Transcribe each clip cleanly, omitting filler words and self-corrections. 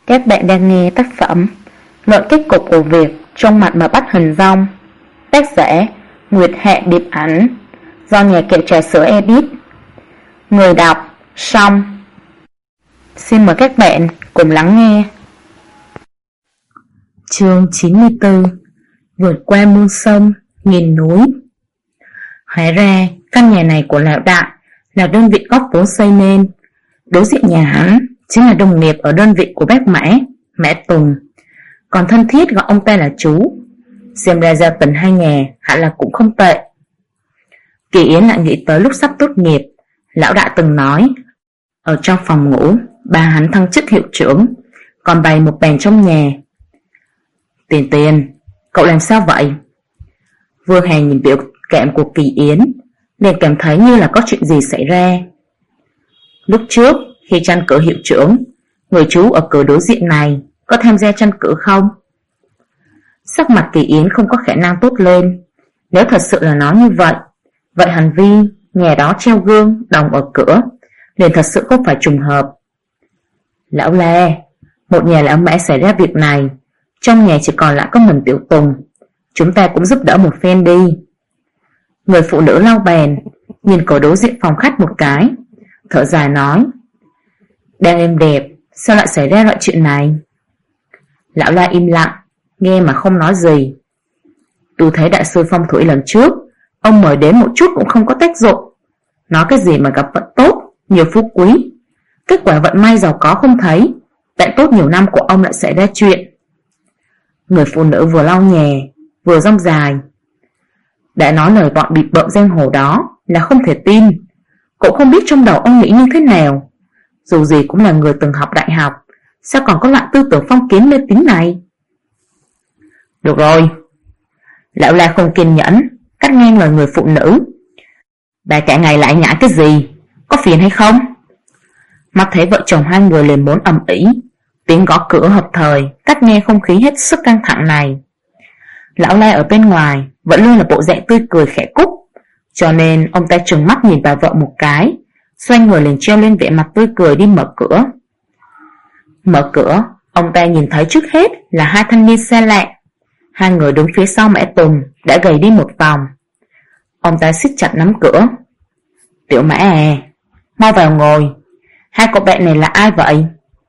Các bạn đang nghe tác phẩm Luận kết cục của việc trong mặt mà bắt hình dong, tác giả Nguyệt Hạ Điệp Ảnh, do nhà kệ trà sữa edit. Người đọc Song. Xin mời các bạn cùng lắng nghe. Chương 94. Vượt qua muôn sông, nghìn núi. Hóa ra căn nhà này của lão đại là đơn vị góp vốn xây nên. Đối diện nhà hắn chính là đồng nghiệp ở đơn vị của bác Mã Tùng, còn thân thiết gọi ông ta là chú. Xem ra giao tình hai nhà hẳn là cũng không tệ. Kỳ Yến lại nghĩ tới lúc sắp tốt nghiệp, lão đại từng nói ở trong phòng ngủ bà hắn thăng chức hiệu trưởng, còn bày một bàn trong nhà. Tiền, cậu làm sao vậy? Vương Hà nhìn biểu cảm của Kỳ Yến liền cảm thấy như là có chuyện gì xảy ra. Lúc trước khi tranh cử hiệu trưởng, người chú ở cửa đối diện này có tham gia tranh cử không? Sắc mặt Kỳ Yến không có khả năng tốt lên. Nếu thật sự là nói như vậy hành vi nhà đó treo gương đồng ở cửa liền thật sự không phải trùng hợp. Lão La, một nhà lão Mã xảy ra việc này, trong nhà chỉ còn lại có mình Tiểu Tùng, chúng ta cũng giúp đỡ một phen đi. Người phụ nữ lau bàn, nhìn cửa đối diện phòng khách một cái, thở dài nói: đang êm đẹp, sao lại xảy ra loại chuyện này? Lão La im lặng, nghe mà không nói gì. Tôi thấy đại sư phong thủy lần trước, ông mời đến một chút cũng không có tác dụng. Nói cái gì mà gặp vận tốt, nhiều phú quý, kết quả vận may giàu có không thấy, bạn tốt nhiều năm của ông lại xảy ra chuyện. Người phụ nữ vừa lau nhà vừa rong dài: đã nói lời bọn bịp bợm giang hồ đó là không thể tin. Cũng không biết trong đầu ông nghĩ như thế nào. Dù gì cũng là người từng học đại học, sao còn có loại tư tưởng phong kiến mê tín này? Được rồi. Lão La không kiên nhẫn cắt ngang lời người phụ nữ: bà cả ngày lại nhả cái gì, có phiền hay không? Mắt thấy vợ chồng hai người liền muốn ầm ĩ, tiếng gõ cửa hợp thời cắt ngang không khí hết sức căng thẳng này. Lão La ở bên ngoài vẫn luôn là bộ dạng tươi cười khẽ cúc, cho nên ông ta trừng mắt nhìn bà vợ một cái, xoay người liền treo lên vẻ mặt tươi cười đi mở cửa. Mở cửa, ông ta nhìn thấy trước hết là hai thanh niên xa lạ. Hai người đứng phía sau Mã Tùng đã gầy đi một vòng. Ông ta siết chặt nắm cửa: Tiểu Mã à, mau vào ngồi. Hai cậu bạn này là ai vậy?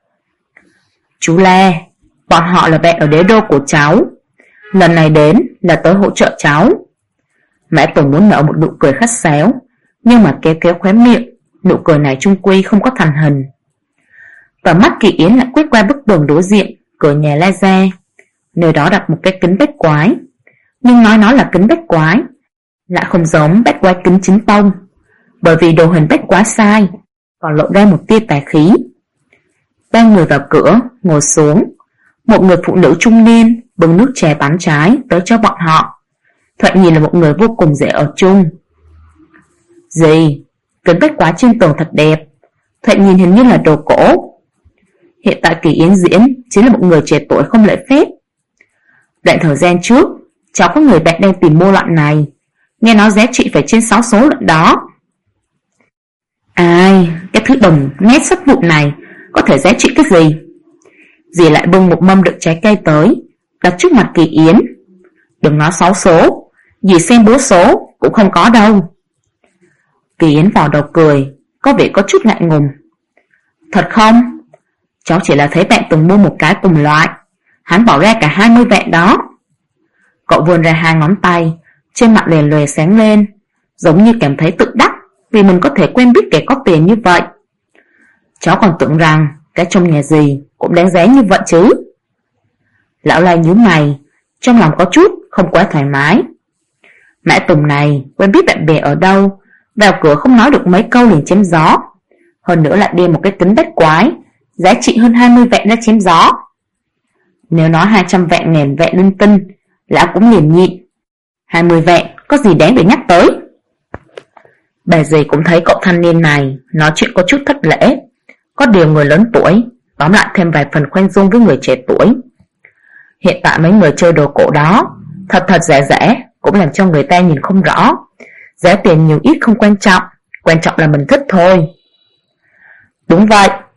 Chú La, bọn họ là bạn ở đế đô của cháu. Lần này đến là tới hỗ trợ cháu. Mã Tùng muốn nở một nụ cười khách sáo, nhưng mà kéo khóe miệng, nụ cười này chung quy không có thành hình. Và mắt Kỳ Yến lại quét qua bức tường đối diện cửa nhà La ra. Nơi đó đặt một cái kính bách quái, nhưng nói nó là kính bách quái lại không giống bách quái kính chính tông, bởi vì đồ hình bách quái sai, còn lộ ra một tia tà khí. Ba người vào cửa ngồi xuống. Một người phụ nữ trung niên bưng nước chè bán trái tới cho bọn họ. Thoạt nhìn là một người vô cùng dễ ở chung. Gì? Kính bách quái trên tường thật đẹp, thoạt nhìn hình như là đồ cổ. Hiện tại Kỳ Yến diễn chính là một người trẻ tuổi không lễ phép. Đoạn thời gian trước, cháu có người bạn đang tìm mua loại này, nghe nói giá trị phải trên 6 số lận đó. Ai, cái thứ đồng nét sắt vụn này có thể giá trị cái gì? Dì lại bưng một mâm đựng trái cây tới, đặt trước mặt Kỳ Yến. Đừng nói 6 số, dì xem bố số cũng không có đâu. Kỳ Yến vào đầu cười, có vẻ có chút ngại ngùng. Thật không? Cháu chỉ là thấy bạn từng mua một cái cùng loại, hắn bỏ ra cả 20 vạn đó. Cậu vươn ra hai ngón tay, trên mặt lè lòe sáng lên, giống như cảm thấy tự đắc vì mình có thể quen biết kẻ có tiền như vậy. Cháu còn tưởng rằng cái trong nhà gì cũng đáng giá như vậy chứ. Lão La nhíu mày, trong lòng có chút không quá thoải mái. Mã Tùng này quen biết bạn bè ở đâu, vào cửa không nói được mấy câu liền chém gió. Hơn nữa lại đem một cái kính bách quái giá trị hơn 20 vạn ra chém gió. Nếu nói 200 vạn ngàn vạn linh tinh, lão cũng liền nhịn. 20 vạn có gì đáng để nhắc tới. Bà dì cũng thấy cậu thanh niên này nói chuyện có chút thất lễ. Có điều người lớn tuổi tóm lại thêm vài phần khoan dung với người trẻ tuổi. Hiện tại mấy người chơi đồ cổ đó thật giả cũng làm cho người ta nhìn không rõ. Giá tiền nhiều ít không quan trọng, quan trọng là mình thích thôi. Đúng vậy.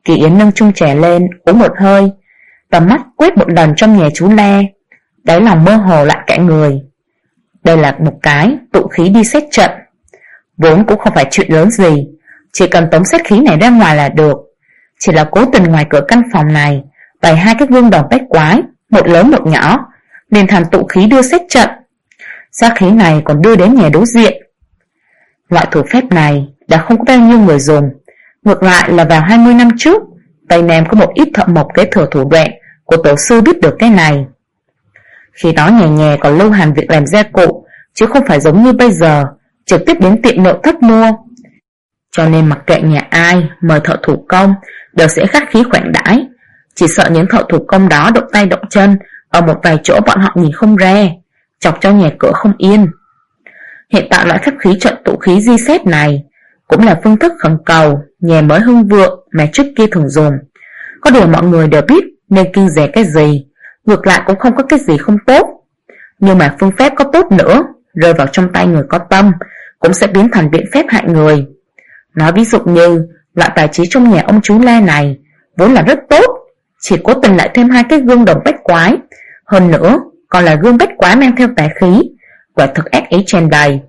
Kỳ Yến nâng chung chè lên, uống một hơi, tầm mắt quét một lần trong nhà chú Le, đáy lòng mơ hồ lại cả người. Đây là một cái tụ khí đi xét trận, vốn cũng không phải chuyện lớn gì, chỉ cần tống xét khí này ra ngoài là được. Chỉ là cố tình ngoài cửa căn phòng này bày hai cái gương đồng bách quái, một lớn một nhỏ, nên thành tụ khí đưa xét trận. Sát khí này còn đưa đến nhà đối diện. Loại thủ phép này đã không có bao nhiêu người dùng. Ngược lại là vào 20 năm trước, Tây Nam có một ít thợ mộc kế thừa thủ đoạn của tổ sư biết được cái này. Khi đó nhà nhà còn lưu hành việc làm gia cụ, chứ không phải giống như bây giờ trực tiếp đến tiệm nội thất mua. Cho nên mặc kệ nhà ai mời thợ thủ công đều sẽ khách khí khoản đãi. Chỉ sợ những thợ thủ công đó động tay động chân ở một vài chỗ bọn họ nhìn không ra, chọc cho nhà cửa không yên. Hiện tại loại phép khí trận tụ khí di xét này cũng là phương thức khẩn cầu nhà mới hưng vượng mà trước kia thường dùng. Có điều mọi người đều biết nên kiêng dè cái gì, ngược lại cũng không có cái gì không tốt. Nhưng mà phương pháp có tốt nữa, rơi vào trong tay người có tâm cũng sẽ biến thành biện pháp hại người. Nói ví dụ như loại bài trí trong nhà ông chú La này vốn là rất tốt, chỉ cố tình lại thêm hai cái gương đồng bách quái, hơn nữa còn là gương bách quái mang theo tà khí, quả thực ác ý tràn đầy.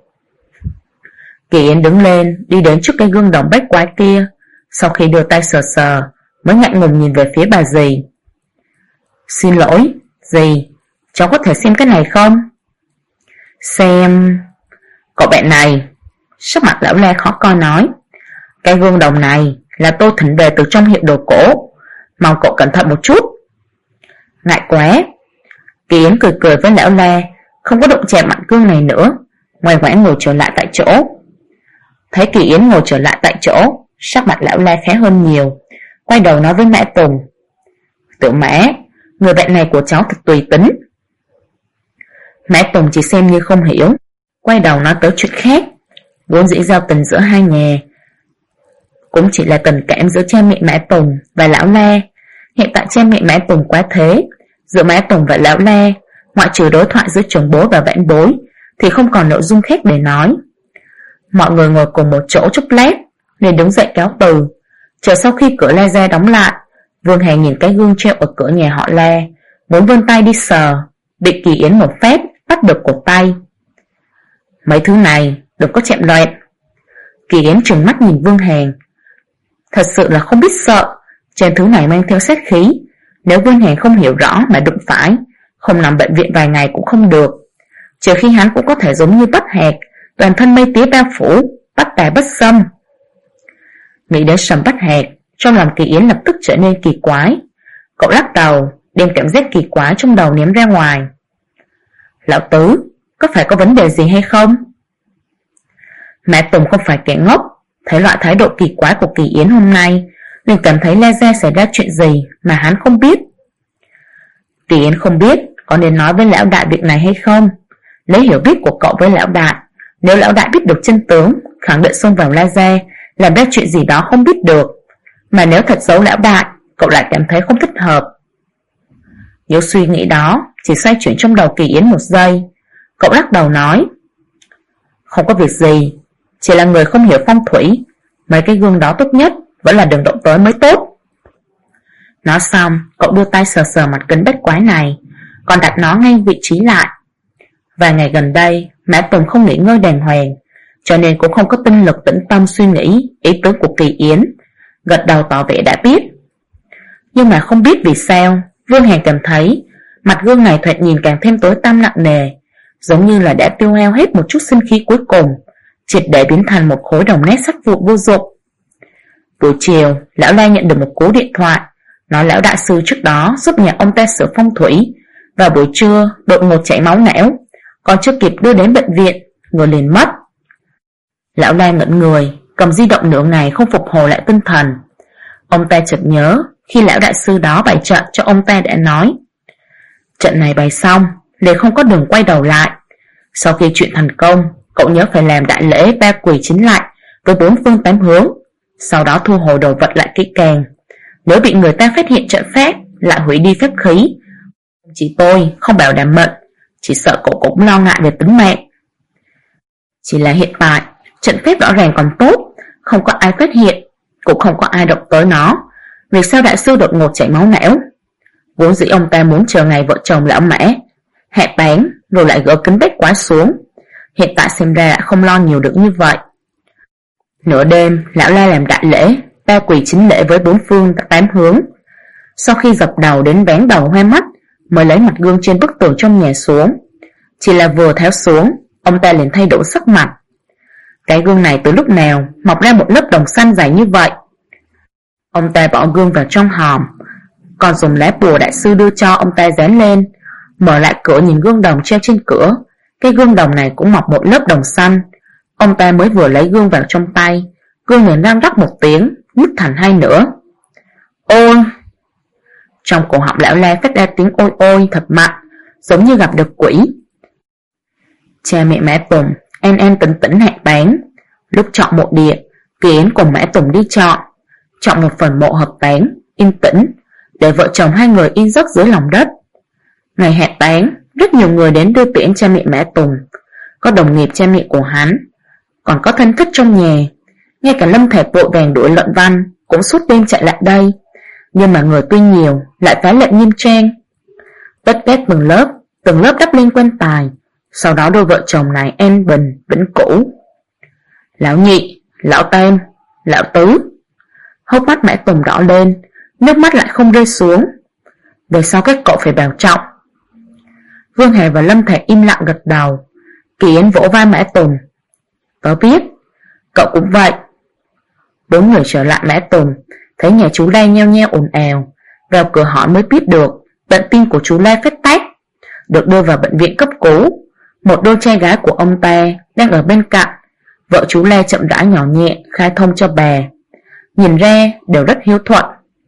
Kỳ Yến đứng lên đi đến trước cái gương đồng bách quái kia, sau khi đưa tay sờ sờ mới ngại ngùng nhìn về phía bà dì. Xin lỗi, dì, cháu có thể xem cái này không? Xem... Cậu bạn này, sắc mặt lão La khó coi nói, cái gương đồng này là tôi thỉnh về từ trong hiệu đồ cổ, mong cậu cẩn thận một chút. Ngại quá. Kỳ Yến cười cười với lão La, không có đụng chạm mặt gương này nữa, ngoan ngoãn ngồi trở lại tại chỗ. Thấy Kỳ Yến ngồi trở lại tại chỗ, sắc mặt lão La khẽ hơn nhiều, quay đầu nói với mẹ Tùng, Tiểu Mã, người bạn này của cháu thật tùy tính. Mẹ Tùng chỉ xem như không hiểu, quay đầu nói tới chuyện khác. Vốn dĩ giao tình giữa hai nhà cũng chỉ là tình cảm giữa cha mẹ Mã Tùng và lão La. Hiện tại cha mẹ Mã Tùng quá thế, giữa Mã Tùng và lão La, ngoại trừ đối thoại giữa trưởng bối và vãn bối thì không còn nội dung khác để nói. Mọi người ngồi cùng một chỗ chốc lát nên đứng dậy cáo từ. Chờ sau khi cửa La ra đóng lại, Vương Hà nhìn cái gương treo ở cửa nhà họ La, muốn vươn tay đi sờ, bị Kỳ Yến một phép bắt được cổ tay. Mấy thứ này đừng có chạm loạn. Kỳ Yến trừng mắt nhìn Vương Hàn, thật sự là không biết sợ. Trên thứ này mang theo sát khí, nếu Vương Hàn không hiểu rõ mà đụng phải, không nằm bệnh viện vài ngày cũng không được. Trừ khi hắn cũng có thể giống như Bất Hạt, toàn thân mây tía bao phủ, bất tài bất xâm. Nghĩ đến Sầm Bất Hạt, trong lòng Kỳ Yến lập tức trở nên kỳ quái. Cậu lắc đầu, đem cảm giác kỳ quái trong đầu ném ra ngoài. Lão Tứ, có phải có vấn đề gì hay không? Mẹ Tùng không phải kẻ ngốc, thấy loại thái độ kỳ quái của Kỳ Yến hôm nay nên cảm thấy La Gia xảy ra chuyện gì mà hắn không biết. Kỳ Yến không biết có nên nói với lão đại việc này hay không. Lấy hiểu biết của cậu với lão đại, nếu lão đại biết được chân tướng, khẳng định xông vào La Gia làm ra chuyện gì đó không biết được. Mà nếu thật giấu lão đại, cậu lại cảm thấy không thích hợp. Nếu suy nghĩ đó chỉ xoay chuyển trong đầu Kỳ Yến một giây, cậu lắc đầu nói, không có việc gì, chỉ là người không hiểu phong thủy, mấy cái gương đó tốt nhất vẫn là đừng động tới mới tốt. Nói xong, cậu đưa tay sờ sờ mặt kính bách quái này, còn đặt nó ngay vị trí lại. Vài ngày gần đây, Mã Tùng không nghỉ ngơi đàng hoàng, cho nên cũng không có tinh lực tĩnh tâm suy nghĩ ý tứ của Kỳ Yến, gật đầu tỏ vẻ đã biết. Nhưng mà không biết vì sao, Vương Hàn cảm thấy mặt gương này thoạt nhìn càng thêm tối tăm nặng nề, giống như là đã tiêu hao hết một chút sinh khí cuối cùng, triệt để biến thành một khối đồng nét sắt vụn vô dụng. Buổi chiều, lão La nhận được một cú điện thoại, nói lão đại sư trước đó giúp nhà ông ta sửa phong thủy, và buổi trưa đột ngột chảy máu não, còn chưa kịp đưa đến bệnh viện, người liền mất. Lão La ngẩn người, cầm di động nửa ngày không phục hồi lại tinh thần. Ông ta chợt nhớ khi lão đại sư đó bày trận cho ông ta đã nói, trận này bày xong liền không có đường quay đầu lại. Sau khi chuyện thành công, cậu nhớ phải làm đại lễ ba quỳ chín lại với bốn phương tám hướng, sau đó thu hồi đồ vật lại kỹ càng. Nếu bị người ta phát hiện trận pháp, lại hủy đi phép khí, chỉ tôi không bảo đảm mệnh, chỉ sợ cậu cũng lo ngại về tính mạng. Chỉ là hiện tại trận pháp rõ ràng còn tốt, không có ai phát hiện, cũng không có ai động tới nó, Vì sao đại sư đột ngột chảy máu não? Vốn dĩ ông ta muốn chờ ngày vợ chồng lão Mã hạ táng rồi lại gỡ kính bách quái xuống. Hiện tại xem ra đã không lo nhiều được như vậy. Nửa đêm, lão La làm đại lễ, ta quỳ chính lễ với bốn phương tám hướng. Sau khi dập đầu đến vén đầu hoa mắt, mới lấy mặt gương trên bức tường trong nhà xuống. Chỉ là vừa tháo xuống, ông ta liền thay đổi sắc mặt. Cái gương này từ lúc nào mọc ra một lớp đồng xanh dày như vậy? Ông ta bỏ gương vào trong hòm, còn dùng lá bùa đại sư đưa cho ông ta dán lên. Mở lại cửa nhìn gương đồng treo trên cửa, cái gương đồng này cũng mọc một lớp đồng xanh. Ông ta mới vừa lấy gương vào trong tay, gương liền răng rắc một tiếng, nứt thành hai nửa. Ôi! Trong cổ họng lão La phát ra tiếng ôi ôi thật mạnh, giống như gặp được quỷ. Cha mẹ Mã Tùng an tĩnh tĩnh hạ táng. Lúc chọn mộ địa, Kỳ Yến cùng Mã Tùng đi chọn một phần mộ hợp táng yên tĩnh, để vợ chồng hai người yên giấc dưới lòng đất. Ngày hạ táng, rất nhiều người đến đưa tiễn cha mẹ Mã Tùng, có đồng nghiệp cha mẹ của hắn, còn có thân thích trong nhà. Ngay cả Lâm Thạch vội vàng đuổi Luận Văn cũng suốt đêm chạy lại đây, nhưng mà người tuy nhiều lại phá lệ nghiêm trang. Tất tét từng lớp đắp lên quan tài. Sau đó đôi vợ chồng này an bình vĩnh cửu. Lão Nhị, lão Tam, lão Tứ. Hốc mắt Mã Tùng đỏ lên, nước mắt lại không rơi xuống. Về sau các cậu phải bảo trọng. Vương Hà và Lâm Thạch im lặng gật đầu. Kỳ Yến vỗ vai Mã Tùng. Tớ biết, cậu cũng vậy. Bốn người trở lại Mã Tùng, thấy nhà chú La nheo nheo ồn ào. Vào cửa hỏi mới biết được bệnh tim của chú La phát tác, được đưa vào bệnh viện cấp cứu. Một đôi trai gái của ông ta đang ở bên cạnh. Vợ chú La chậm rãi nhỏ nhẹ khai thông cho bà, nhìn ra đều rất hiếu thuận.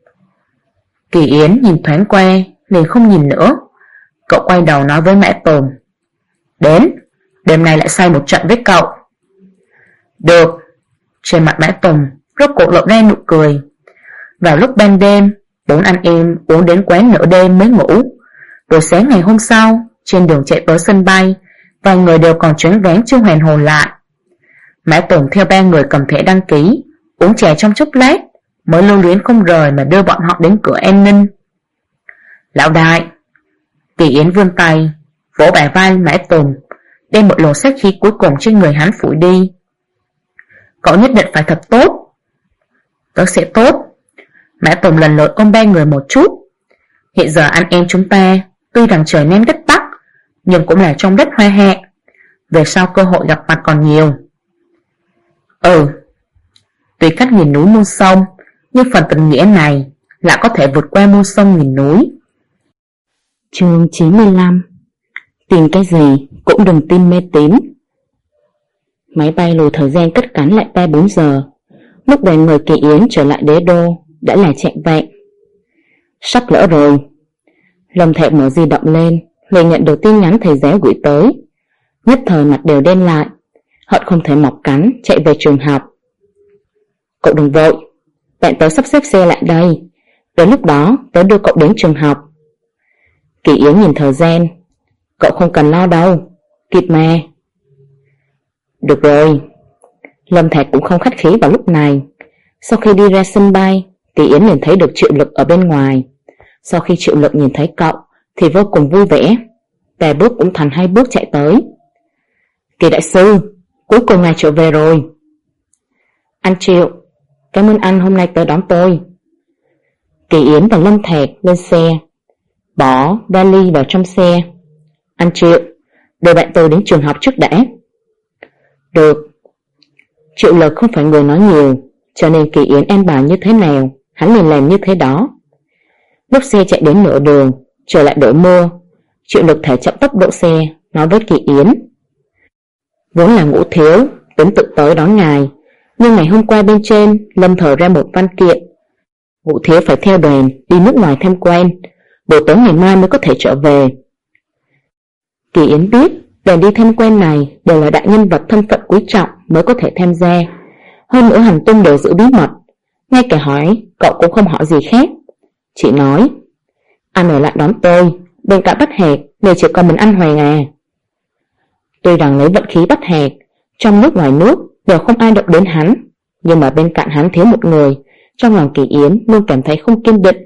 Kỳ Yến nhìn thoáng qua liền không nhìn nữa. Cậu quay đầu nói với Mã Tùng. Đến, đêm nay lại say một trận với cậu. Được. Trên mặt Mã Tùng rốt cuộc lộ ra nụ cười. Vào lúc ban đêm, bốn anh em uống đến quán nửa đêm mới ngủ. Rồi sáng ngày hôm sau, trên đường chạy tới sân bay, vài người đều còn choáng váng chưa hoàn hồn lại. Mã Tùng theo ba người cầm thẻ đăng ký, uống trà trong chốc lát, mới lưu luyến không rời mà đưa bọn họ đến cửa an ninh. Lão đại. Kỳ Yến vươn tay vỗ bả vai Mã Tùng, đem một luồng sát khí cuối cùng trên người hắn phủi đi. Cậu nhất định phải thật tốt. Tớ sẽ tốt. Mã Tùng lần lượt ôm ba người một chút. Hiện giờ anh em chúng ta tuy rằng trời Nam đất Bắc, nhưng cũng là trong đất hoa hạ. Về sau cơ hội gặp mặt còn nhiều. Tuy cách nghìn núi muôn sông, nhưng phần tình nghĩa này lại có thể vượt qua muôn sông nghìn núi. Chương 95. Tìm cái gì cũng đừng tin mê tín. Máy bay lùi thời gian cất cánh lại 3-4 giờ. Lúc đoàn người Kỳ Yến trở lại đế đô đã là trạng vạng. Sắp lỡ rồi. Lâm Thạch mở di động lên, liền nhận được tin nhắn thầy giáo gửi tới. Nhất thời mặt đều đen lại, hận không thể mọc cánh chạy về trường học. Cậu đừng vội, bạn tớ sắp xếp xe lại đây, đến lúc đó tớ đưa cậu đến trường học. Kỳ Yến nhìn thời gian. Cậu không cần lo đâu, kịp mà. Được rồi. Lâm Thạch cũng không khách khí vào lúc này. Sau khi đi ra sân bay, Kỳ Yến liền thấy được Triệu Lực ở bên ngoài. Sau khi Triệu Lực nhìn thấy cậu thì vô cùng vui vẻ, vài bước cũng thành 2 bước chạy tới. Kỳ đại sư, cuối cùng ngài trở về rồi. Anh Triệu, cảm ơn anh hôm nay tới đón tôi. Kỳ Yến và Lâm Thạch lên xe, bỏ vali vào trong xe. Anh Triệu, đưa bạn tôi đến trường học trước đã. Được. Triệu Lực không phải người nói nhiều, cho nên Kỳ Yến an bài như thế nào hắn liền làm như thế đó. Lúc xe chạy đến nửa đường, trời lại đổ mưa. Triệu Lực thả chậm tốc độ xe, nói với Kỳ Yến. Vốn là Ngũ Thiếu tính tự tới đón ngài, nhưng ngày hôm qua bên trên Lâm thở ra một văn kiện. Ngũ Thiếu phải theo đoàn đi nước ngoài tham quan, buổi tối ngày mai mới có thể trở về. Kỳ Yến biết đoàn đi tham quan này đều là đại nhân vật thân phận quý trọng mới có thể tham gia. Hơn nữa hành tung đều giữ bí mật, ngay cả hỏi cậu cũng không hỏi gì khác, chỉ nói anh ở lại đón tôi, bên cạnh Bách Hạc đều chỉ còn mình anh Hoàng à. Tuy rằng lấy vận khí Bách Hạc, trong nước ngoài nước đều không ai động đến hắn, nhưng mà bên cạnh hắn thiếu một người, Trong lòng Kỳ Yến luôn cảm thấy không kiên định.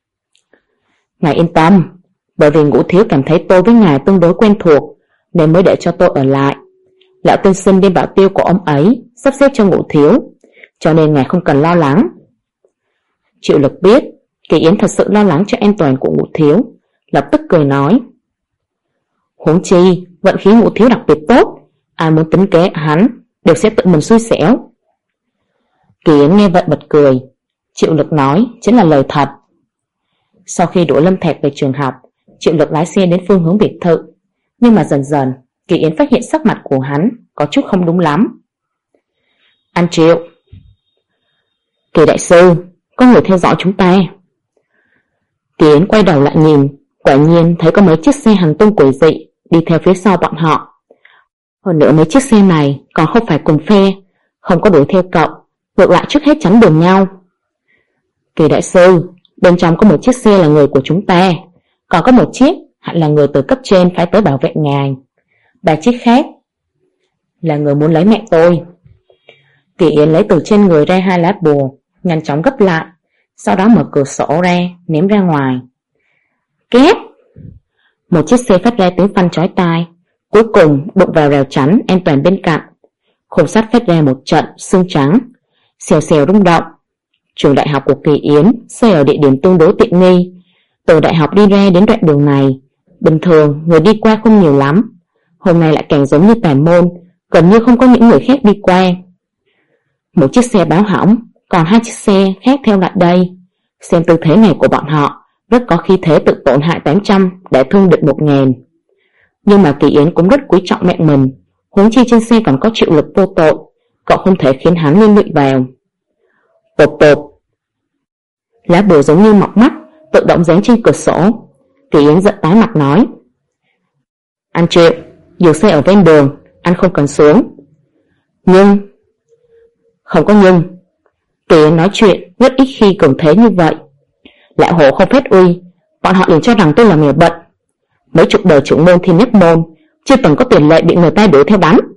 Ngài yên tâm, bởi vì Ngũ thiếu cảm thấy tôi với ngài tương đối quen thuộc nên mới để cho tôi ở lại. Lão tiên sinh bên bảo tiêu của ông ấy sắp xếp cho Ngũ thiếu, cho nên ngài không cần lo lắng. Triệu Lực biết Kỳ Yến thật sự lo lắng cho an toàn của Ngũ thiếu, lập tức cười nói: Huống chi vận khí Ngũ thiếu đặc biệt tốt, ai muốn tính kế hắn đều sẽ tự mình xui xẻo. Kỳ Yến nghe vậy bật cười. Triệu Lực nói chính là lời thật. Sau khi đuổi Lâm Thạc về trường học, Triệu Lực lái xe đến phương hướng biệt thự, nhưng mà dần dần Kỳ Yến phát hiện sắc mặt của hắn có chút không đúng lắm. Anh Triệu. Kỳ đại sư, có người theo dõi chúng ta. Kỳ Yến quay đầu lại nhìn, quả nhiên thấy có mấy chiếc xe hành tung quỷ dị đi theo phía sau bọn họ. Hơn nữa mấy chiếc xe này còn không phải cùng phe, không có đuổi theo cậu, ngược lại trước hết chắn đường nhau. Kỳ đại sư, bên trong có một chiếc xe là người của chúng ta, còn có một chiếc hẳn là người từ cấp trên phái tới bảo vệ ngài. 3 chiếc khác là người muốn lấy mẹ tôi. Kỳ Yến lấy từ trên người ra 2 lá bùa, nhanh chóng gấp lại, sau đó mở cửa sổ ra, ném ra ngoài. Két! Một chiếc xe phát ra tiếng phanh chói tai, cuối cùng đụng vào rào chắn an toàn bên cạnh. Khung sắt phát ra một trận xương trắng, xèo xèo rung động. Trường đại học của Kỳ Yến xây ở địa điểm tương đối tiện nghi. Từ đại học đi ra đến đoạn đường này, bình thường người đi qua không nhiều lắm, hôm nay lại càng giống như tà môn, gần như không có những người khác đi qua. Một chiếc xe báo hỏng, còn 2 chiếc xe khác theo lại đây. Xem tư thế này của bọn họ, rất có khí thế tự tổn hại 800 để thương địch 1000. Nhưng mà Kỳ Yến cũng rất quý trọng mẹ mình, huống chi trên xe còn có Triệu Lực vô tội, cậu không thể khiến hắn liên lụy vào. Tộp tộp. Lá bùa giống như mọc mắt, tự động dán trên cửa sổ. Kỳ Yến giận tái mặt nói: Anh Triệu, dừng xe ở ven đường, anh không cần xuống. Nhưng... Không có nhưng. Kỳ Yến nói chuyện rất ít khi cường thế như vậy. Lão hổ không phép uy, bọn họ liền cho rằng tôi là mèo bận. Mấy chục đời trưởng môn Thiên Nhất Môn chưa từng có tiền lệ bị người ta đuổi theo đánh.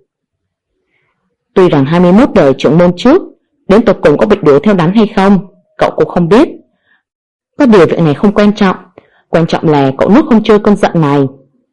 Tuy rằng 21 đời trưởng môn trước đến tột cùng có bị đuổi theo đánh hay không, cậu cũng không biết. Có điều việc này không quan trọng, quan trọng là cậu nuốt không trôi cơn giận này.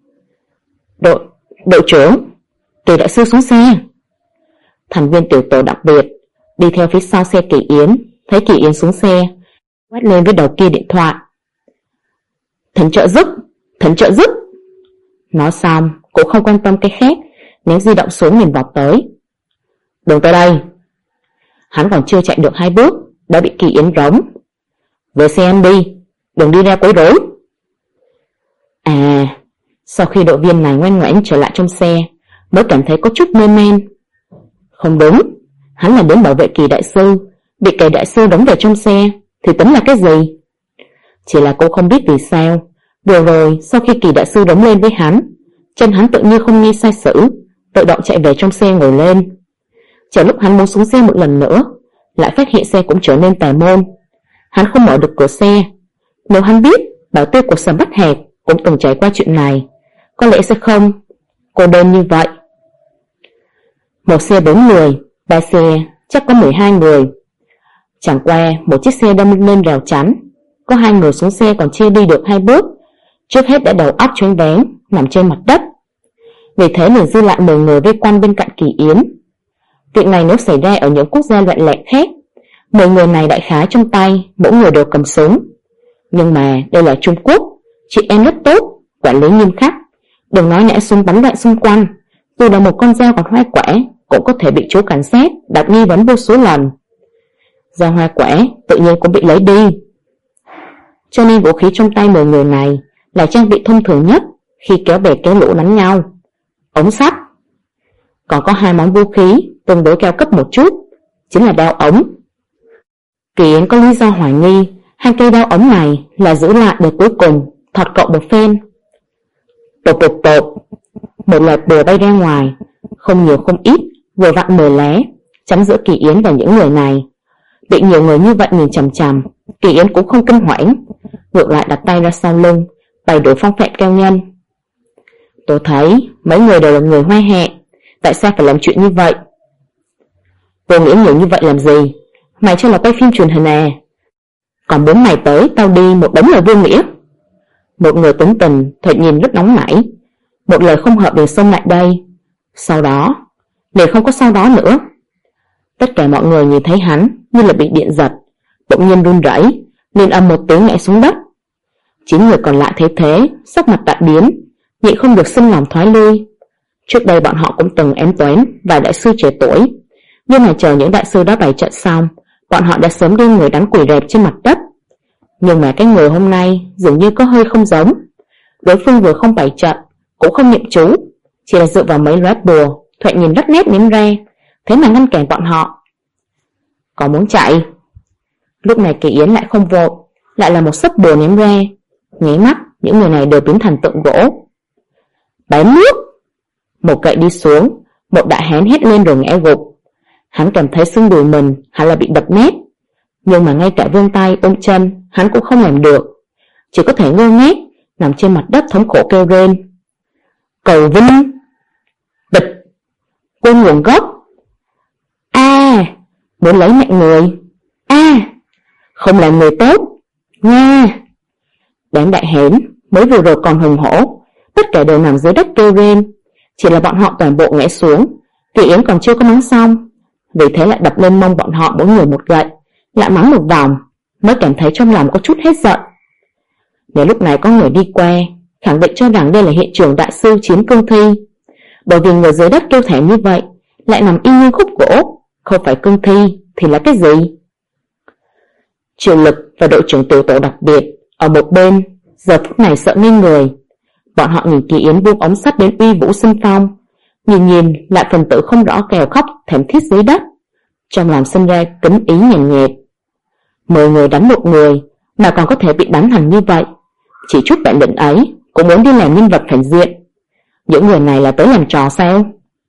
Đội trưởng, Kỳ đại sư xuống xe. Thành viên tiểu tổ đặc biệt đi theo phía sau xe Kỳ Yến, thấy Kỳ Yến xuống xe, quát lên với đầu kia điện thoại: Thỉnh trợ giúp, thỉnh trợ giúp. Nói xong cũng không quan tâm cái khác, ném di động xuống liền vọt tới. Đừng tới đây. Hắn còn chưa chạy được 2 bước đã bị Kỳ Yến rống: Về xe em đi, đừng đi ra quấy rối. À, sau khi đội viên này ngoan ngoãn trở lại trong xe, mới cảm thấy có chút mê man. Không đúng, hắn là đến bảo vệ Kỳ đại sư, bị Kỳ đại sư đóng vào trong xe thì tính là cái gì? Chỉ là cô không biết vì sao vừa rồi sau khi Kỳ đại sư đóng lên với hắn, chân hắn tự nhiên không nghe sai sử, tự động chạy về trong xe ngồi lên. Chờ lúc hắn muốn xuống xe một lần nữa, lại phát hiện xe cũng trở nên tà môn. Hắn không mở được cửa xe. Nếu hắn biết bảo tiêu của Sầm Bắt Hẹp cũng từng trải qua chuyện này, có lẽ sẽ không cô đơn như vậy. Một xe 4 người, 3 xe chắc có 12 người. Chẳng qua một chiếc xe đâm lên rào chắn, có 2 người xuống xe còn chưa đi được 2 bước, trước hết đã đầu óc choáng váng nằm trên mặt đất. Vì thế liền dư lại 10 người vây quanh bên cạnh Kỳ Yến. Việc này nếu xảy ra ở những quốc gia loạn lạc khác, 10 người này đại khái trong tay mỗi người đều cầm súng. Nhưng mà đây là Trung Quốc, chị em rất tốt, quản lý nghiêm khắc. Đừng nói nã súng bắn loạn xung quanh, dù là một con dao còn hoa quả cũng có thể bị chỗ cảnh sát đặt nghi vấn vô số lần. Dao hoa quả tự nhiên cũng bị lấy đi. Cho nên vũ khí trong tay 10 người này là trang bị thông thường nhất khi kéo bè kéo lũ đánh nhau: ống sắt. Còn có 2 món vũ khí tương đối cao cấp một chút, chính là đao ống. Kỳ Yến có lý do hoài nghi 2 cây đao ống này là giữ lại để cuối cùng thọt cậu một phen. Tộp tộp tộp. Một loạt bùa bay ra ngoài, không nhiều không ít, vừa vặn 10 lá, chắn giữa Kỳ Yến và những người này. Bị nhiều người như vậy nhìn chằm chằm, Kỳ Yến cũng không kinh hoảng, ngược lại đặt tay ra sau lưng, bày đổi phong phạm cao nhân. Tôi thấy mấy người đều là người Hoa Hạ, tại sao phải làm chuyện như vậy? Vô nghĩa nhiều như vậy làm gì? Mày cho là quay phim truyền hình à? Còn muốn mày tới tao đi một đống lời vô nghĩa. Một người tính tình thoạt nhìn rất nóng nảy, một lời không hợp liền xông lại đây. Sau đó liền không có sau đó nữa. Tất cả mọi người nhìn thấy hắn như là bị điện giật, bỗng nhiên run rẩy, liền ầm một tiếng ngã xuống đất. 9 người còn lại thấy thế, sắc mặt đại biến, nhịn không được sinh lòng thoái lui. Trước đây bọn họ cũng từng ém toén vài đại sư trẻ tuổi, nhưng mà chờ những đại sư đó bày trận xong, bọn họ đã sớm đưa người đánh quỷ rẹp trên mặt đất. Nhưng mà cái người hôm nay dường như có hơi không giống. Đối phương vừa không bày trận, cũng không niệm chú, chỉ là dựa vào mấy loát bùa, thoạt nhìn rất nét ném re, thế mà ngăn cản bọn họ. Có muốn chạy? Lúc này Kỳ Yến lại không vội, lại là một sấp bùa ném re. Nháy mắt, những người này đều biến thành tượng gỗ. Bém nước! Một gậy đi xuống, một đại hán hét lên rồi ngã gục. Hắn cảm thấy xương đùi mình hẳn là bị đập nét, nhưng mà ngay cả vươn tay ôm chân hắn cũng không làm được, chỉ có thể ngơ ngác nằm trên mặt đất thống khổ kêu rên. Cầu vinh! Bịch! Quên nguồn gốc! Muốn lấy mạng người! Không là người tốt! Nha! Đám đại hán mới vừa rồi còn hùng hổ, tất cả đều nằm dưới đất kêu rên. Chỉ là bọn họ toàn bộ ngã xuống, Kỳ Yến còn chưa có mắng xong, vì thế lại đập lên mông bọn họ mỗi người một gậy, lại mắng một vòng, mới cảm thấy trong lòng có chút hết giận. Nếu lúc này có người đi qua, khẳng định cho rằng đây là hiện trường đại sư chiến cương thi, bởi vì người dưới đất kêu thảm như vậy, lại nằm im như khúc gỗ, không phải cương thi thì là cái gì? Triệu Lực và đội trưởng tiểu tổ đặc biệt ở một bên giờ phút này sợ ngây người. Bọn họ nhìn Kỳ Yến buông ống sắt đến uy vũ xung phong, nhìn lại phần tử không rõ kêu khóc thảm thiết dưới đất, trong lòng sinh ra kính ý nhàn nhạt. 10 người đánh một người mà còn có thể bị đánh thành như vậy, chỉ chút bản lĩnh ấy cũng muốn đi làm nhân vật phản diện. Những người này là tới làm trò sao?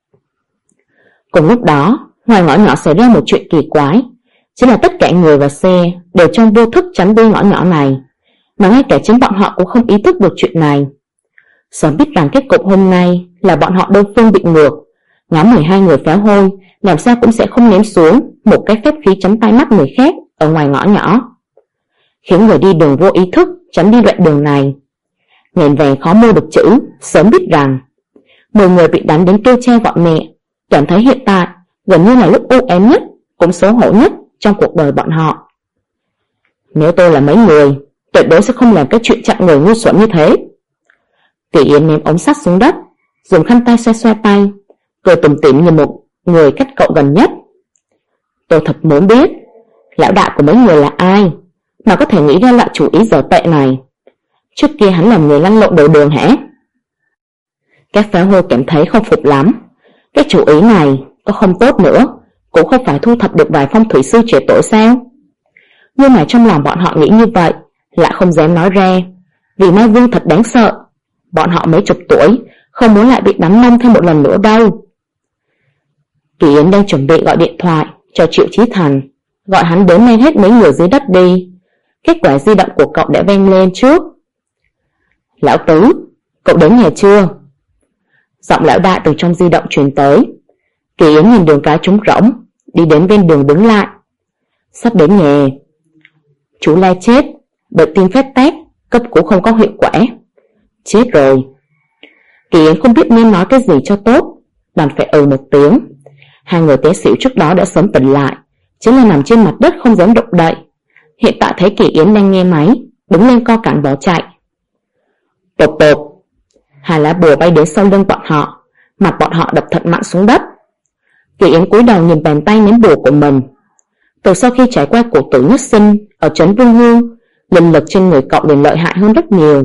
Cùng lúc đó, ngoài ngõ nhỏ xảy ra một chuyện kỳ quái, chính là tất cả người và xe đều trong vô thức tránh đi ngõ nhỏ này, mà ngay cả chính bọn họ cũng không ý thức được chuyện này. Sớm biết rằng kết cục hôm nay là bọn họ đơn phương bị ngược, nhóm 12 người phá hôi làm sao cũng sẽ không ném xuống một cái phép khí chấm tai mắt người khác ở ngoài ngõ nhỏ, khiến người đi đường vô ý thức tránh đi đoạn đường này. Ngàn vàng khó mua được chữ, sớm biết rằng 10 người bị đánh đến kêu cha gọi mẹ, cảm thấy hiện tại gần như là lúc u ám nhất, cũng xấu hổ nhất trong cuộc đời bọn họ. Nếu tôi là mấy người, tuyệt đối sẽ không làm cái chuyện chặn người ngu xuẩn như thế. Kỳ Yến ném ống sắt xuống đất, dùng khăn tay xoa xoa tay, cười tủm tỉm như một người cách cậu gần nhất. Tôi thật muốn biết lão đại của mấy người là ai mà có thể nghĩ ra loại chủ ý dở tệ này. Trước kia hắn làm người lăn lộn đầu đường hả? Các phá hôi cảm thấy không phục lắm. Cái chủ ý này có không tốt nữa, cũng không phải thu thập được vài phong thủy sư trẻ tuổi sao? Nhưng mà trong lòng bọn họ nghĩ như vậy, lại không dám nói ra, vì Mai Vương thật đáng sợ. Bọn họ mấy chục tuổi, không muốn lại bị đánh mông thêm một lần nữa đâu. Kỳ Yến đang chuẩn bị gọi điện thoại cho Triệu Chí Thành, gọi hắn đến mang hết mấy người dưới đất đi. Kết quả di động của cậu đã vang lên trước. Lão Tứ, cậu đến nhà chưa? Giọng lão đại từ trong di động truyền tới. Kỳ Yến nhìn đường cái trống rỗng, đi đến bên đường đứng lại. Sắp đến nhà. Chú La chết, bệnh tim phát tác, cấp cứu không có hiệu quả. Chết rồi. Kỳ Yến không biết nên nói cái gì cho tốt, đành phải một tiếng. Hai người té xỉu trước đó đã sớm tỉnh lại, chính là nằm trên mặt đất không dám động đậy. Hiện tại thấy Kỳ Yến đang nghe máy, đứng lên co cẳng bỏ chạy. Tột tột. Hai lá bùa bay đến sau lưng bọn họ, mặt bọn họ đập thật mạnh xuống đất. Kỳ Yến cúi đầu nhìn bàn tay ném bùa của mình. Từ sau khi trải qua cuộc tử nhất sinh ở trấn Vương Hương, linh lực trên người cậu liền lợi hại hơn rất nhiều.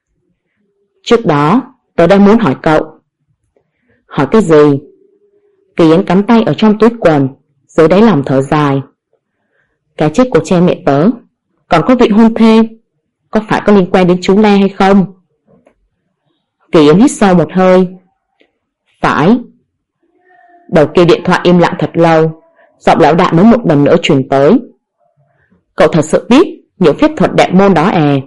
Trước đó tớ đang muốn hỏi cậu. Hỏi cái gì? Kỳ Yến cắm tay ở trong túi quần, dưới đáy lòng thở dài. Cái chết của cha mẹ tớ, còn có vị hôn thê, có phải có liên quan đến chú La hay không? Kỳ Yến hít sâu một hơi. Phải. Đầu kia điện thoại im lặng thật lâu, giọng lão đại mới một lần nữa truyền tới. Cậu thật sự biết những phép thuật đạo môn đó à?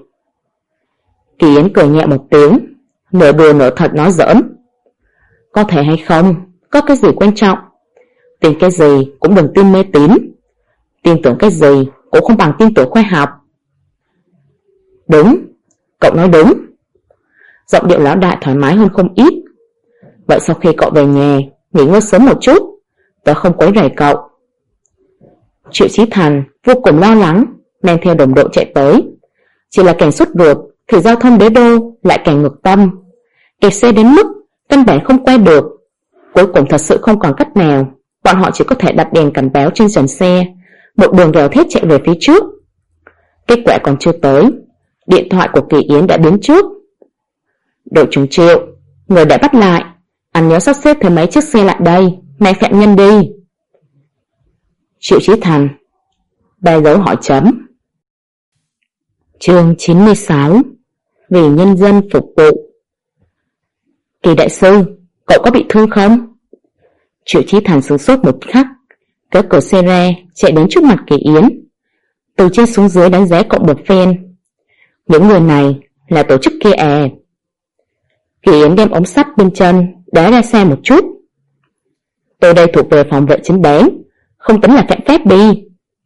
Kỳ Yến cười nhẹ một tiếng, nửa đùa nửa thật nói giỡn. Có thể hay không, có cái gì quan trọng. Tin cái gì cũng đừng tin mê tín. Tin tưởng cái gì cũng không bằng tin tưởng khoa học. Đúng, cậu nói đúng. Giọng điệu lão đại thoải mái hơn không ít. Vậy sau khi cậu về nhà, nghỉ ngơi sớm một chút, tớ không quấy rầy cậu. Triệu Chí Thành vô cùng lo lắng, men theo đồng đội chạy tới. Chỉ là cảnh sốt ruột thì giao thông đế đô lại càng ngược tâm, kẹt xe đến mức căn bản không quay được. Cuối cùng thật sự không còn cách nào, bọn họ chỉ có thể đặt đèn cảnh báo trên trần xe, một đường gào thét chạy về phía trước. Kết quả còn chưa tới, điện thoại của Kỳ Yến đã đến trước. Đội trưởng Triệu, người đã bắt lại, anh nhớ sắp xếp thêm mấy chiếc xe lại đây, mang phạm nhân đi. Triệu Chí Thành, 3 dấu hỏi chấm. Chương 96. Vì nhân dân phục vụ. Kỳ đại sư, cậu có bị thương không? Triệu Chí Thành sửng sốt một khắc, kéo cửa xe ra, chạy đến trước mặt Kỳ Yến, từ trên xuống dưới đánh giá cậu một phen. Những người này là tổ chức kia à? Kỳ Yến đem ống sắt bên chân đá ra xa một chút. Tôi đây thuộc về phòng vệ chính đáng, không tính là phạm pháp đi.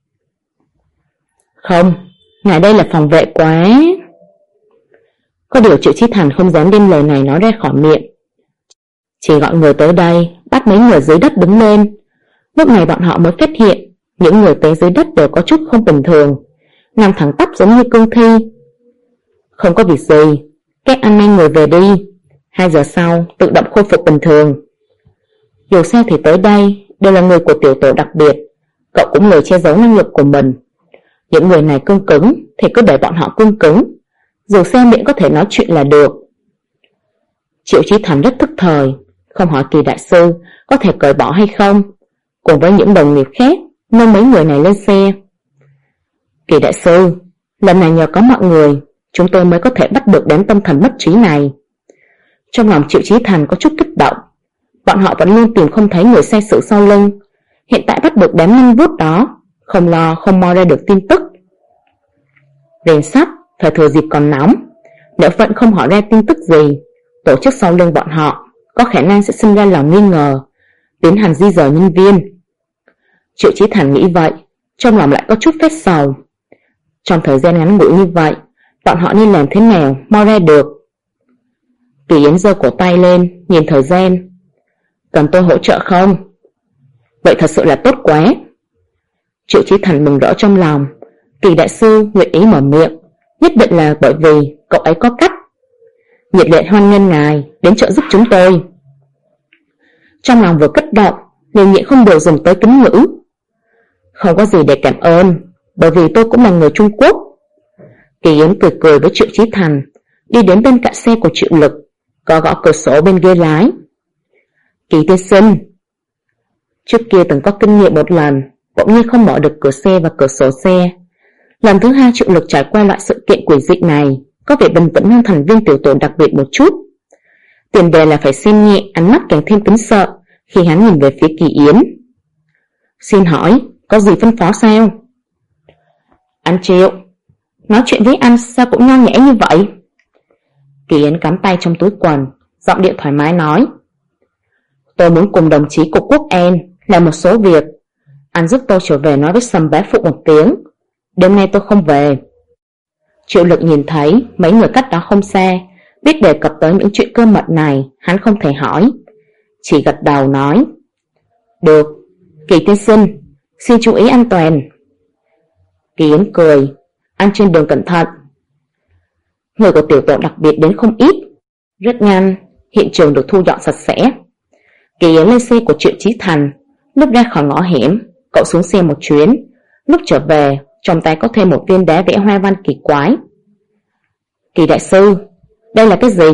Không, ngài đây là phòng vệ quá. Có điều Triệu Chí Thành không dám đem lời này nói ra khỏi miệng, chỉ gọi người tới đây bắt mấy người dưới đất đứng lên. Lúc này bọn họ mới phát hiện những người tới dưới đất đều có chút không bình thường, nằm thẳng tắp giống như cương thi. Không có việc gì, các anh mang người về đi, 2 giờ sau tự động khôi phục bình thường. Dù sao thì tới đây đều là người của tiểu tổ đặc biệt, cậu cũng lười che giấu năng lực của mình. Những người này cương cứng thì cứ để bọn họ cương cứng, dù sao miệng có thể nói chuyện là được. Triệu Chí Thành rất thức thời, không hỏi Kỳ đại sư có thể cởi bỏ hay không, cùng với những đồng nghiệp khác nâng mấy người này lên xe. Kỳ đại sư, lần này nhờ có mọi người, chúng tôi mới có thể bắt được đám tâm thần mất trí này. Trong lòng Triệu Chí Thành có chút kích động, bọn họ vẫn luôn tìm không thấy người sai sự sau lưng, hiện tại bắt được đám nanh vuốt đó, không lo không mo ra được tin tức. Rèn sắt phải thừa dịp còn nóng, nếu vẫn không hỏi ra tin tức gì, tổ chức sau lưng bọn họ có khả năng sẽ sinh ra lòng nghi ngờ, tiến hành di dời nhân viên. Triệu Chí Thành nghĩ vậy, trong lòng lại có chút phát sầu. Trong thời gian ngắn ngủi như vậy, bọn họ nên làm thế nào mau ra được? Kỳ Yến giơ cổ tay lên, nhìn thời gian. Cần tôi hỗ trợ không? Vậy thật sự là tốt quá. Triệu Chí Thành mừng rỡ trong lòng. Kỳ đại sư nguyện ý mở miệng, nhất định là bởi vì cậu ấy có cách. Nhiệt liệt hoan nghênh ngài đến trợ giúp chúng tôi. Trong lòng vừa kích động, liền nhịn không được dùng tới kính ngữ. Không có gì để cảm ơn, bởi vì tôi cũng là người Trung Quốc. Kỳ Yến cười cười với Triệu Chí Thành, đi đến bên cạnh xe của Triệu Lực, có gõ cửa sổ bên ghế lái. Kỳ tiên sinh. Trước kia từng có kinh nghiệm một lần, bỗng nhiên không mở được cửa xe và cửa sổ xe. Lần thứ 2 Triệu Lực trải qua loại sự kiện quỷ dị này, có vẻ bình tĩnh hơn thành viên tiểu tổ đặc biệt một chút. Tiền đề là phải xem nhẹ, ánh mắt càng thêm kính sợ khi hắn nhìn về phía Kỳ Yến. Xin hỏi, có gì phân phó sao? Anh Triệu, nói chuyện với anh sao cũng nho nhã như vậy? Kỳ Yến cắm tay trong túi quần, giọng điệu thoải mái nói. Tôi muốn cùng đồng chí cục Quốc An làm một số việc. Anh giúp tôi trở về nói với Sầm bá phụ một tiếng. Đêm nay tôi không về. Triệu Lực nhìn thấy mấy người cách đó không xa, biết đề cập tới những chuyện cơ mật này, hắn không thể hỏi, chỉ gật đầu nói. Được, Kỳ tiên sinh, xin chú ý an toàn. Kỳ Yến cười, anh trên đường cẩn thận. Người của tiểu tổ đặc biệt đến không ít. Rất nhanh, hiện trường được thu dọn sạch sẽ. Kỳ Yến lên xe của Triệu Chí Thành, lúc ra khỏi ngõ hẻm, cậu xuống xe một chuyến, lúc trở về, trong tay có thêm một viên đá vẽ hoa văn kỳ quái. Kỳ đại sư, đây là cái gì?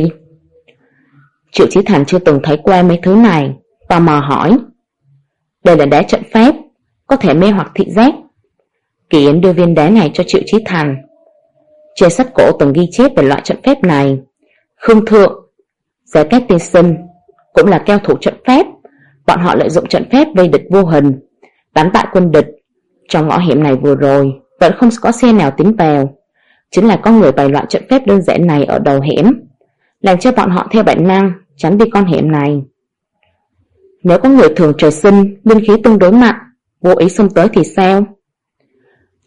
Triệu Chí Thành chưa từng thấy qua mấy thứ này, tò mò hỏi. Đây là đá trận pháp, có thể mê hoặc thị giác. Kỳ Yến đưa viên đá này cho Triệu Chí Thành. Trên sách cổ từng ghi chép về loại trận pháp này. Khương Thượng, Giá Cát tiên sinh cũng là cao thủ trận pháp. Bọn họ lợi dụng trận pháp vây địch vô hình, đánh bại quân địch. Trong ngõ hẻm này vừa rồi vẫn không có xe nào tiến vào, chính là có người bày loại trận pháp đơn giản này ở đầu hẻm, làm cho bọn họ theo bản năng tránh đi con hẻm này. Nếu có người thường trời sinh linh khí tương đối mạnh, vô ý xông tới thì sao?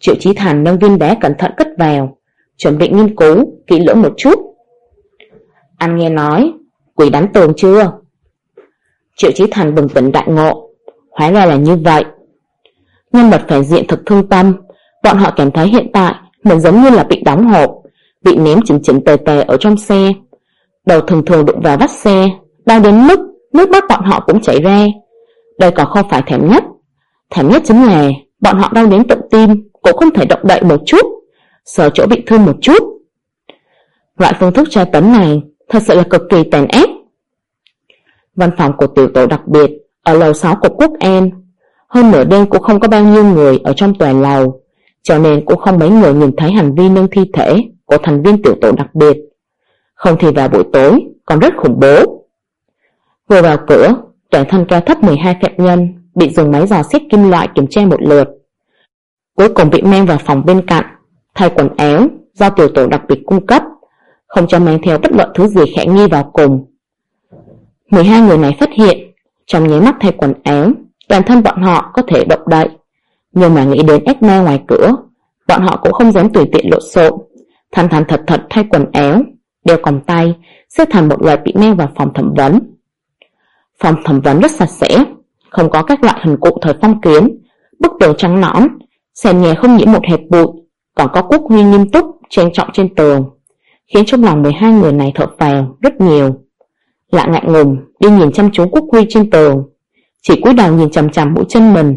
Triệu Chí Thành nâng viên đá cẩn thận cất vào, chuẩn bị nghiên cứu kỹ lưỡng một chút. Anh nghe nói quỷ đánh tường chưa? Triệu Chí Thành bừng tỉnh đại ngộ, hóa ra là như vậy. Nhân vật phản diện thực thương tâm, bọn họ cảm thấy hiện tại mình giống như là bị đóng hộp, bị ném chỉnh tề tề ở trong xe. Đầu thường thường đụng vào vách xe, đau đến mức nước mắt bọn họ cũng chảy ra. Đây còn không phải thảm nhất chính là bọn họ đau đến tận tim cũng không thể động đậy một chút, sợ chỗ bị thương một chút. Loại phương thức tra tấn này thật sự là cực kỳ tàn ác. Văn phòng của tiểu tổ đặc biệt ở lầu 6 của Quốc An, hơn nửa đêm cũng không có bao nhiêu người ở trong tòa lầu, cho nên cũng không mấy người nhìn thấy hành vi nâng thi thể của thành viên tiểu tổ đặc biệt. Không thì vào buổi tối còn rất khủng bố. Vừa vào cửa, toàn thân cao thấp 12 phạm nhân bị dùng máy dò xét kim loại kiểm tra một lượt, cuối cùng bị mang vào phòng bên cạnh thay quần áo do tiểu tổ đặc biệt cung cấp, không cho mang theo bất luận thứ gì khả nghi vào cùng. 12 người này phát hiện trong nháy mắt thay quần áo, toàn thân bọn họ có thể động đậy, nhưng mà nghĩ đến ác ma ngoài cửa, bọn họ cũng không dám tùy tiện lộn xộn, thành thật thay quần áo, đeo còng tay, xếp thành một loạt bị mang vào phòng thẩm vấn. Phòng thẩm vấn rất sạch sẽ, không có các loại hình cụ thời phong kiến, bức tường trắng nõn, sàn nhà không nhiễm một hạt bụi, còn có quốc huy nghiêm túc trang trọng trên tường, khiến trong lòng 12 người này thở phào rất nhiều. Lại ngại ngùng đi nhìn chăm chú quốc huy trên tường, chỉ cúi đầu nhìn chằm chằm mũi chân mình.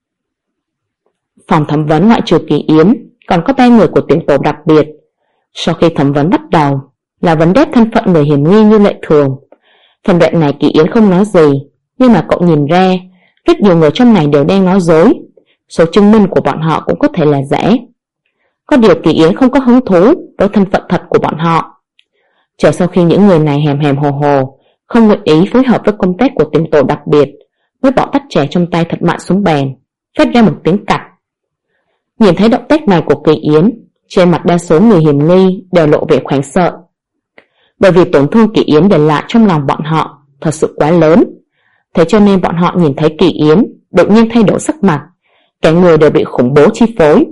Phòng thẩm vấn ngoại trừ Kỳ Yến, còn có 3 người của tuyển tổ đặc biệt. Sau khi thẩm vấn bắt đầu là vấn đáp thân phận người hiểm nghi như lệ thường. Phần đoạn này Kỳ Yến không nói gì, nhưng mà cậu nhìn ra rất nhiều người trong này đều đang nói dối. Số chứng minh của bọn họ cũng có thể là giả. Có điều Kỳ Yến không có hứng thú với thân phận thật của bọn họ. Chờ sau khi những người này hàm hồ không nguyện ý phối hợp với công tác của tuyển tổ đặc biệt, mới bỏ tắt chè trong tay thật mạnh xuống bàn, phát ra một tiếng cạch. Nhìn thấy động tác này của Kỳ Yến, trên mặt đa số người hiểm nghi đều lộ vẻ hoảng sợ, bởi vì tổn thương Kỳ Yến để lại trong lòng bọn họ thật sự quá lớn. Thế cho nên bọn họ nhìn thấy Kỳ Yến đột nhiên thay đổi sắc mặt, cả người đều bị khủng bố chi phối.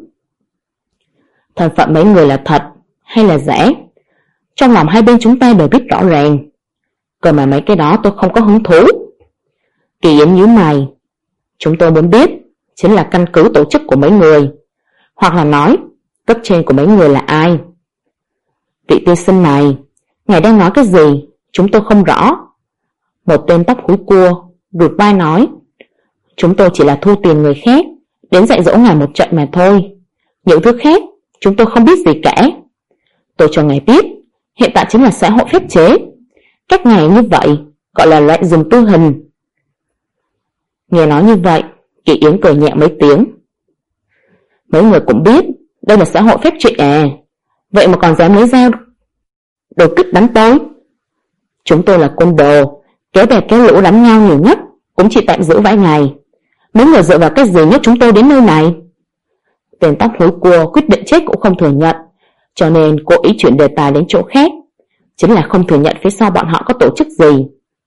Thân phận mấy người là thật hay là giả, trong lòng hai bên chúng ta đều biết rõ ràng. Cơ mà mấy cái đó tôi không có hứng thú. Kỳ Yến nhíu mày. Chúng tôi muốn biết chính là căn cứ tổ chức của mấy người, hoặc là nói cấp trên của mấy người là ai. Vị tiên sinh này, ngài đang nói cái gì chúng tôi không rõ. Một tên tóc húi cua rụt vai nói, chúng tôi chỉ là thu tiền người khác đến dạy dỗ ngài một trận mà thôi, những thứ khác chúng tôi không biết gì cả. Tôi cho ngài biết, hiện tại chính là xã hội phép chế, các ngài như vậy gọi là loại dùng tư hình. Nghe nói như vậy, Kỳ Yến cười nhẹ mấy tiếng. Mấy người cũng biết đây là xã hội phép trị à, vậy mà còn dám lấy dao đồ kích đánh tôi. Chúng tôi là côn đồ, kéo bè kéo lũ đánh nhau nhiều nhất cũng chỉ tạm giữ vài ngày. Mấy người dựa vào cái gì nhốt chúng tôi đến nơi này? Tên tóc hối cua quyết định chết cũng không thừa nhận, cho nên cố ý chuyển đề tài đến chỗ khác, chính là không thừa nhận phía sau bọn họ có tổ chức gì.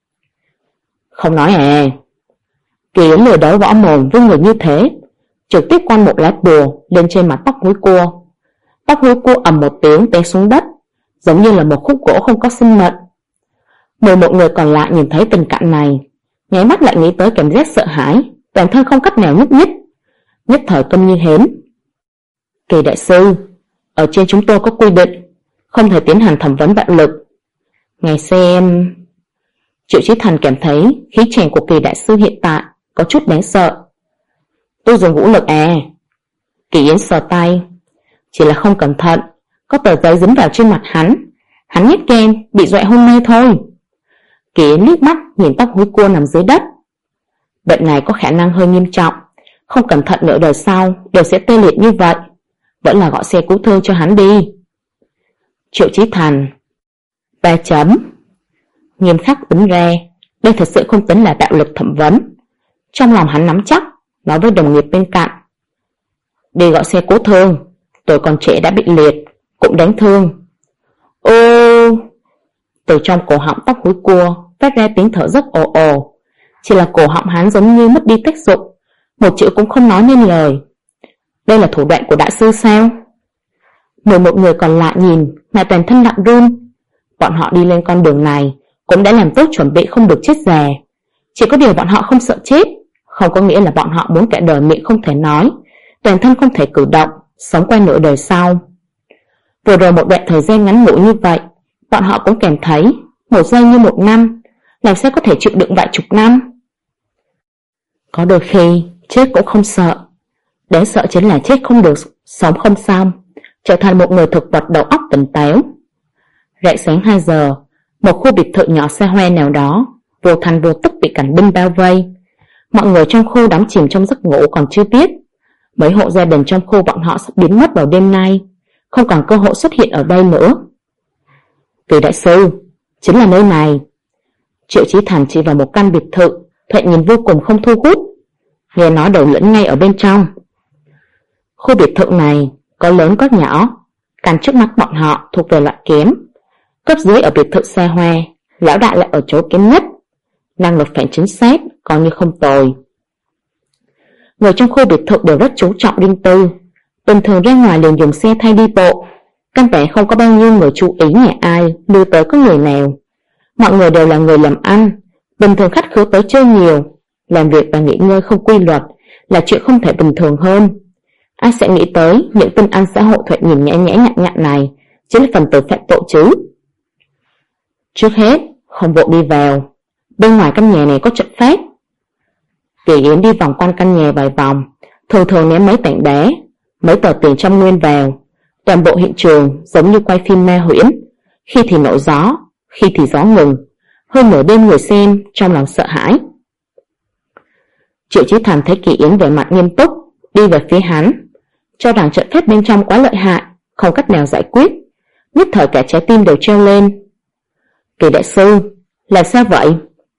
Không nói à? Kỳ Yến lừa đấu võ mồm với người như thế, trực tiếp quăng một lá bùa lên trên mặt tóc hối cua. Tóc hối cua ầm một tiếng té xuống đất, giống như là một khúc gỗ không có sinh mệnh. 11 người còn lại nhìn thấy tình cảnh này, nháy mắt lại nghĩ tới cảm giác sợ hãi, toàn thân không cách nào nhúc nhích, nhất thời câm như hến. Kỳ đại sư, ở trên chúng tôi có quy định không thể tiến hành thẩm vấn bạo lực. Ngài xem... Triệu Chí Thành cảm thấy khí chàng của Kỳ đại sư hiện tại có chút đáng sợ. Tôi dùng vũ lực à? Kỳ Yến sờ tay. Chỉ là không cẩn thận, có tờ giấy dính vào trên mặt hắn nhét kem bị dọa hôn mê thôi. Kỳ Yến liếc mắt nhìn tóc húi cua nằm dưới đất. Bệnh này có khả năng hơi nghiêm trọng, không cẩn thận nửa đời sau đều sẽ tê liệt như vậy. Vẫn là gọi xe cứu thương cho hắn đi. Triệu Chí Thành 3 chấm. Nghiêm khắc tính ra đây thật sự không tính là bạo lực thẩm vấn. Trong lòng hắn nắm chắc, nói với đồng nghiệp bên cạnh, đi gọi xe cứu thương, tôi còn trẻ đã bị liệt, cũng đáng thương. Ô! Từ trong cổ họng tóc húi cua phát ra tiếng thở dốc ồ ồ, chỉ là cổ họng hắn giống như mất đi tác dụng, một chữ cũng không nói nên lời. Đây là thủ đoạn của đại sư sao? 11 người còn lại nhìn mà toàn thân lặng run. Bọn họ đi lên con đường này cũng đã làm tốt chuẩn bị không được chết già. Chỉ có điều bọn họ không sợ chết, không có nghĩa là bọn họ muốn cả đời miệng không thể nói, toàn thân không thể cử động, sống qua nửa đời sau. Vừa rồi một đoạn thời gian ngắn ngủi như vậy, bọn họ cũng cảm thấy một giây như một năm, làm sao có thể chịu đựng vài chục năm. Có đôi khi chết cũng không sợ, đáng sợ chính là chết không được, sống không xong, trở thành một người thực vật đầu óc tỉnh táo. Rạng sáng 2 giờ, một khu biệt thự nhỏ xa hoa nào đó vô thành vô tức bị cảnh binh bao vây. Mọi người trong khu đắm chìm trong giấc ngủ còn chưa biết mấy hộ gia đình trong khu bọn họ sắp biến mất vào đêm nay, không còn cơ hội xuất hiện ở đây nữa. Kỳ đại sư, chính là nơi này. Triệu Chí Thành chỉ vào một căn biệt thự thoạt nhìn vô cùng không thu hút, nghe nói đầu lĩnh ngay ở bên trong. Khu biệt thự này có lớn có nhỏ, căn trước mắt bọn họ thuộc về loại kém. Cấp dưới ở biệt thự xa hoa, lão đại lại ở chỗ kém nhất. Năng lực phản chính xác coi như không tồi. Người trong khu biệt thự đều rất chú trọng riêng tư, bình thường ra ngoài liền dùng xe thay đi bộ, căn bản không có bao nhiêu người chú ý nhà ai, đưa tới có người nào. Mọi người đều là người làm ăn, bình thường khách khứa tới chơi nhiều, làm việc và nghỉ ngơi không quy luật là chuyện không thể bình thường hơn. Ai sẽ nghĩ tới những tin ăn xã hội thoạt nhìn nhã nhã nhặn nhặn này chính là phần tử phạm tội chứ. Trước hết, không vội đi vào, bên ngoài căn nhà này có trận pháp. Kỳ Yến đi vòng quanh căn nhà vài vòng, thường thường ném mấy tảng đá, mấy tờ tiền trăm nguyên vào. Toàn bộ hiện trường giống như quay phim ma huyễn, khi thì nổi gió, khi thì gió ngừng. Hơn nửa đêm người xem trong lòng sợ hãi. Triệu Chí Thành thấy Kỳ Yến vẻ mặt nghiêm túc, đi về phía hắn, cho rằng trận pháp bên trong quá lợi hại, không cách nào giải quyết. Nhất thời cả trái tim đều treo lên. Kỳ đại sư, làm sao vậy?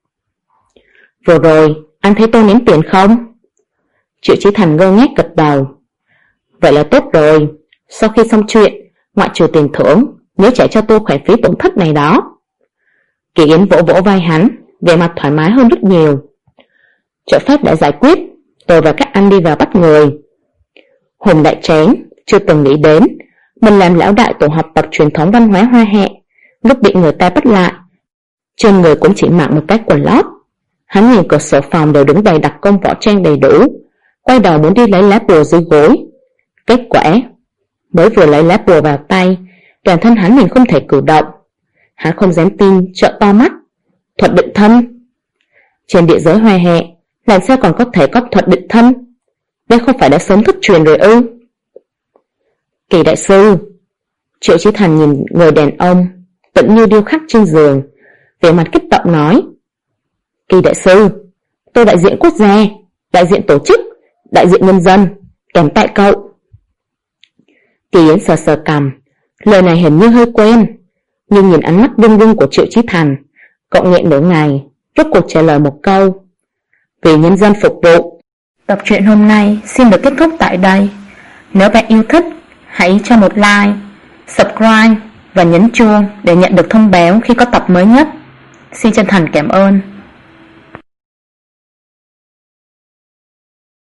Vừa rồi anh thấy tôi ném tiền không? Triệu Chí Thành ngơ ngác gật đầu. Vậy là tốt rồi, sau khi xong chuyện, ngoại trừ tiền thưởng, nhớ trả cho tôi khoản phí tổn thất này đó. Kỳ Yến vỗ vỗ vai hắn, vẻ mặt thoải mái hơn rất nhiều. Trận pháp đã giải quyết, tôi và các anh đi vào bắt người. Hùng đại tráng chưa từng nghĩ đến mình làm lão đại tổ học tập truyền thống văn hóa Hoa Hạ, lúc bị người ta bắt lại, trên người cũng chỉ mặc một cái quần lót. Hắn nhìn cửa sổ phòng đều đứng đầy đặc công võ trang đầy đủ, quay đầu muốn đi lấy lá bùa dưới gối. Kết quả, mới vừa lấy lá bùa vào tay, toàn thân hắn liền không thể cử động. Hắn không dám tin, trợn to mắt. Thuật định thân? Trên địa giới Hoa Hạ, làm sao còn có thể có thuật định thân? Đây không phải đã sớm thất truyền rồi ư? Kỳ đại sư, Triệu Chí Thành nhìn người đàn ông tĩnh như điêu khắc trên giường, vẻ mặt kích động nói: Kỳ đại sư, tôi đại diện quốc gia, đại diện tổ chức, đại diện nhân dân, cảm tạ cậu. Kỳ Yến sờ sờ cằm, lời này hình như hơi quen, nhưng nhìn ánh mắt rưng rưng của Triệu Chí Thành, cậu nghẹn nửa ngày, rốt cuộc trả lời một câu: vì nhân dân phục vụ. Tập truyện hôm nay xin được kết thúc tại đây. Nếu bạn yêu thích, hãy cho một like, subscribe và nhấn chuông để nhận được thông báo khi có tập mới nhất. Xin chân thành cảm ơn.